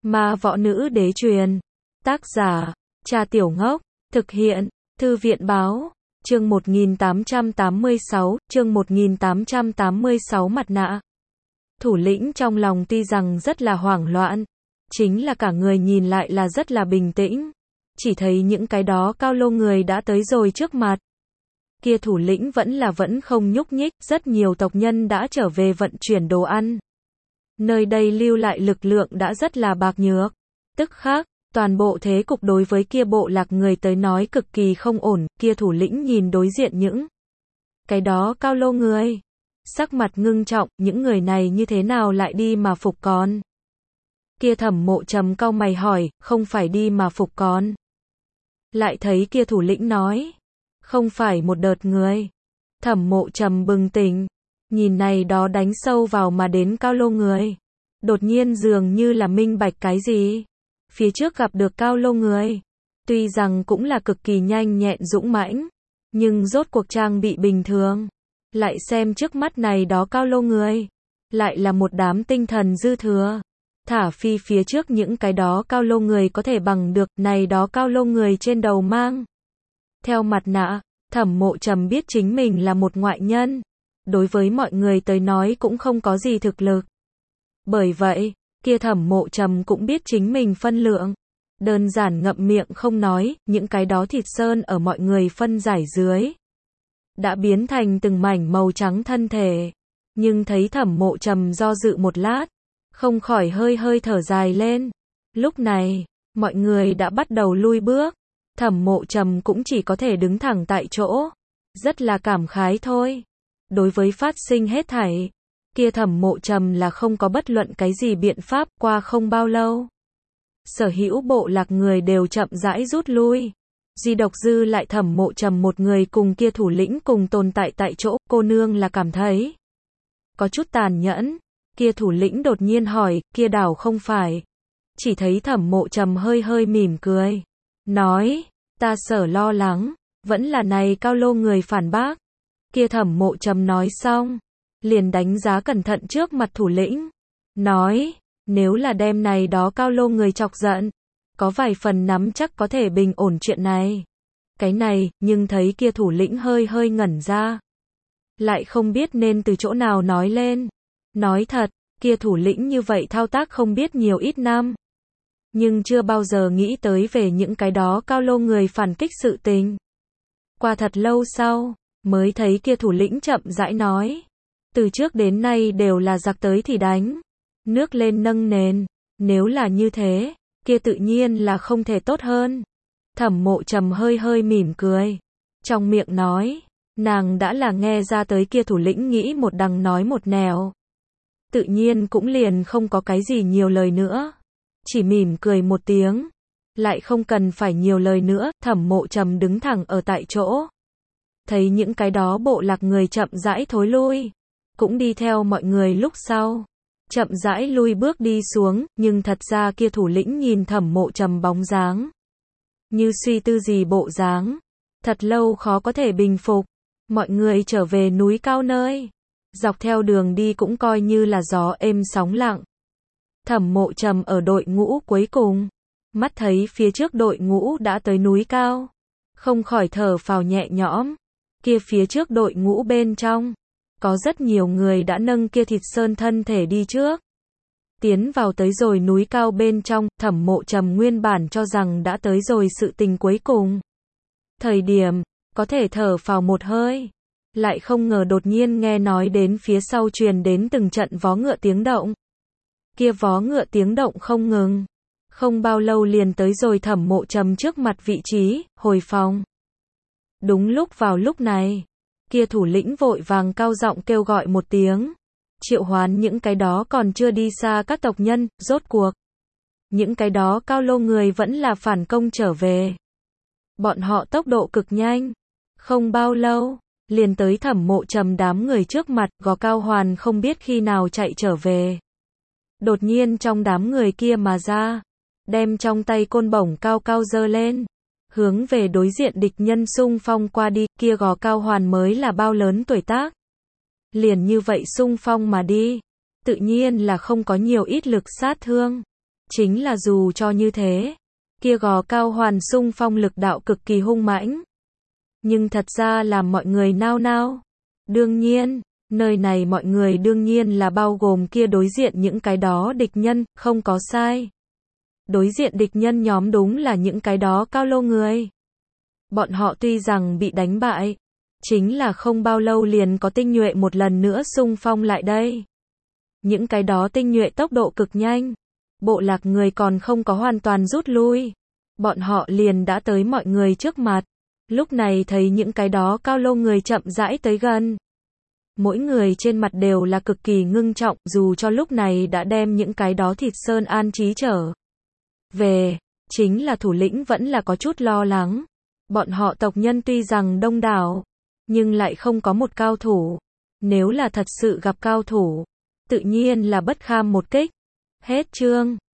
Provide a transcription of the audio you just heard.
Ma võ nữ đế truyền. Tác giả, Cha Tiểu Ngốc. Thực hiện, Thư viện báo. Chương 1886, mặt nạ. Thủ lĩnh trong lòng tuy rằng rất là hoảng loạn, chính là cả người nhìn lại là rất là bình tĩnh. Chỉ thấy những cái đó cao lô người đã tới rồi trước mặt. Kia thủ lĩnh vẫn không nhúc nhích, rất nhiều tộc nhân đã trở về vận chuyển đồ ăn. Nơi đây lưu lại lực lượng đã rất là bạc nhược. Tức khác, toàn bộ thế cục đối với kia bộ lạc người tới nói cực kỳ không ổn. Kia thủ lĩnh nhìn đối diện những cái đó cao lô người, sắc mặt ngưng trọng, những người này như thế nào lại đi mà phục con? Kia Thẩm Mộ Trầm cau mày hỏi, không phải đi mà phục con. Lại thấy kia thủ lĩnh nói, không phải một đợt người. Thẩm Mộ Trầm bừng tỉnh, nhìn này đó đánh sâu vào mà đến cao lô người. Đột nhiên dường như là minh bạch cái gì. Phía trước gặp được cao lô người, tuy rằng cũng là cực kỳ nhanh nhẹn dũng mãnh, nhưng rốt cuộc trang bị bình thường. Lại xem trước mắt này đó cao lô người, lại là một đám tinh thần dư thừa. Thả phi phía trước những cái đó cao lô người có thể bằng được, này đó cao lô người trên đầu mang theo mặt nạ. Thẩm Mộ Trầm biết chính mình là một ngoại nhân, đối với mọi người tới nói cũng không có gì thực lực. Bởi vậy, kia Thẩm Mộ Trầm cũng biết chính mình phân lượng, đơn giản ngậm miệng không nói. Những cái đó thịt sơn ở mọi người phân giải dưới, đã biến thành từng mảnh màu trắng thân thể. Nhưng thấy Thẩm Mộ Trầm do dự một lát, không khỏi hơi thở dài lên. Lúc này, mọi người đã bắt đầu lui bước. Thẩm Mộ Trầm cũng chỉ có thể đứng thẳng tại chỗ, rất là cảm khái thôi. Đối với phát sinh hết thảy, kia Thẩm Mộ Trầm là không có bất luận cái gì biện pháp. Qua không bao lâu, sở hữu bộ lạc người đều chậm rãi rút lui. Duy độc dư lại Thẩm Mộ Trầm một người cùng kia thủ lĩnh cùng tồn tại tại chỗ. Cô nương là cảm thấy có chút tàn nhẫn. Kia thủ lĩnh đột nhiên hỏi, kia đảo không phải. Chỉ thấy Thẩm Mộ Trầm hơi mỉm cười, nói, ta sở lo lắng, vẫn là này cao lô người phản bác. Kia Thẩm Mộ Trầm nói xong, liền đánh giá cẩn thận trước mặt thủ lĩnh, nói, nếu là đem này đó cao lô người chọc giận, có vài phần nắm chắc có thể bình ổn chuyện này. Cái này, nhưng thấy kia thủ lĩnh hơi ngẩn ra, lại không biết nên từ chỗ nào nói lên. Nói thật, kia thủ lĩnh như vậy thao tác không biết nhiều ít năm, nhưng chưa bao giờ nghĩ tới về những cái đó cao lô người phản kích sự tình. Qua thật lâu sau, mới thấy kia thủ lĩnh chậm rãi nói, từ trước đến nay đều là giặc tới thì đánh, nước lên nâng nền, nếu là như thế, kia tự nhiên là không thể tốt hơn. Thẩm Mộ Trầm hơi mỉm cười, trong miệng nói, nàng đã là nghe ra tới kia thủ lĩnh nghĩ một đằng nói một nẻo. Tự nhiên cũng liền không có cái gì nhiều lời nữa, chỉ mỉm cười một tiếng, lại không cần phải nhiều lời nữa. Thẩm Mộ Trầm đứng thẳng ở tại chỗ, thấy những cái đó bộ lạc người chậm rãi thối lui, cũng đi theo mọi người lúc sau, chậm rãi lui bước đi xuống. Nhưng thật ra kia thủ lĩnh nhìn Thẩm Mộ Trầm bóng dáng, như suy tư gì bộ dáng, thật lâu khó có thể bình phục. Mọi người trở về núi cao nơi, dọc theo đường đi cũng coi như là gió êm sóng lặng. Thẩm Mộ Trầm ở đội ngũ cuối cùng, mắt thấy phía trước đội ngũ đã tới núi cao, không khỏi thở phào nhẹ nhõm. Kia phía trước đội ngũ bên trong, có rất nhiều người đã nâng kia thịt sơn thân thể đi trước, tiến vào tới rồi núi cao bên trong. Thẩm Mộ Trầm nguyên bản cho rằng đã tới rồi sự tình cuối cùng, thời điểm có thể thở phào một hơi, lại không ngờ đột nhiên nghe nói đến phía sau truyền đến từng trận vó ngựa tiếng động. Kia vó ngựa tiếng động không ngừng, không bao lâu liền tới rồi Thẩm Mộ Trầm trước mặt vị trí, hồi phòng. Đúng vào lúc này, kia thủ lĩnh vội vàng cao giọng kêu gọi một tiếng, triệu hoán những cái đó còn chưa đi xa các tộc nhân. Rốt cuộc, những cái đó cao lô người vẫn là phản công trở về. Bọn họ tốc độ cực nhanh, không bao lâu liền tới Thẩm Mộ Trầm đám người trước mặt. Gò Cao Hoàn không biết khi nào chạy trở về, đột nhiên trong đám người kia mà ra, đem trong tay côn bổng cao cao giơ lên, hướng về đối diện địch nhân xung phong qua đi. Kia Gò Cao Hoàn mới là bao lớn tuổi tác, liền như vậy xung phong mà đi, tự nhiên là không có nhiều ít lực sát thương. Chính là dù cho như thế, kia gò cao hoàn xung phong lực đạo cực kỳ hung mãnh. Nhưng thật ra làm mọi người nao nao. Đương nhiên, nơi này mọi người đương nhiên là bao gồm kia đối diện những cái đó địch nhân, không có sai. Đối diện địch nhân nhóm đúng là những cái đó cao lô người. Bọn họ tuy rằng bị đánh bại, chính là không bao lâu liền có tinh nhuệ một lần nữa xung phong lại đây. Những cái đó tinh nhuệ tốc độ cực nhanh. Bộ lạc người còn không có hoàn toàn rút lui. Bọn họ liền đã tới mọi người trước mặt. Lúc này thấy những cái đó cao lô người chậm rãi tới gần. Mỗi người trên mặt đều là cực kỳ ngưng trọng, dù cho lúc này đã đem những cái đó thịt sơn an trí trở về, chính là thủ lĩnh vẫn là có chút lo lắng. Bọn họ tộc nhân tuy rằng đông đảo, nhưng lại không có một cao thủ. Nếu là thật sự gặp cao thủ, tự nhiên là bất kham một kích. Hết chương.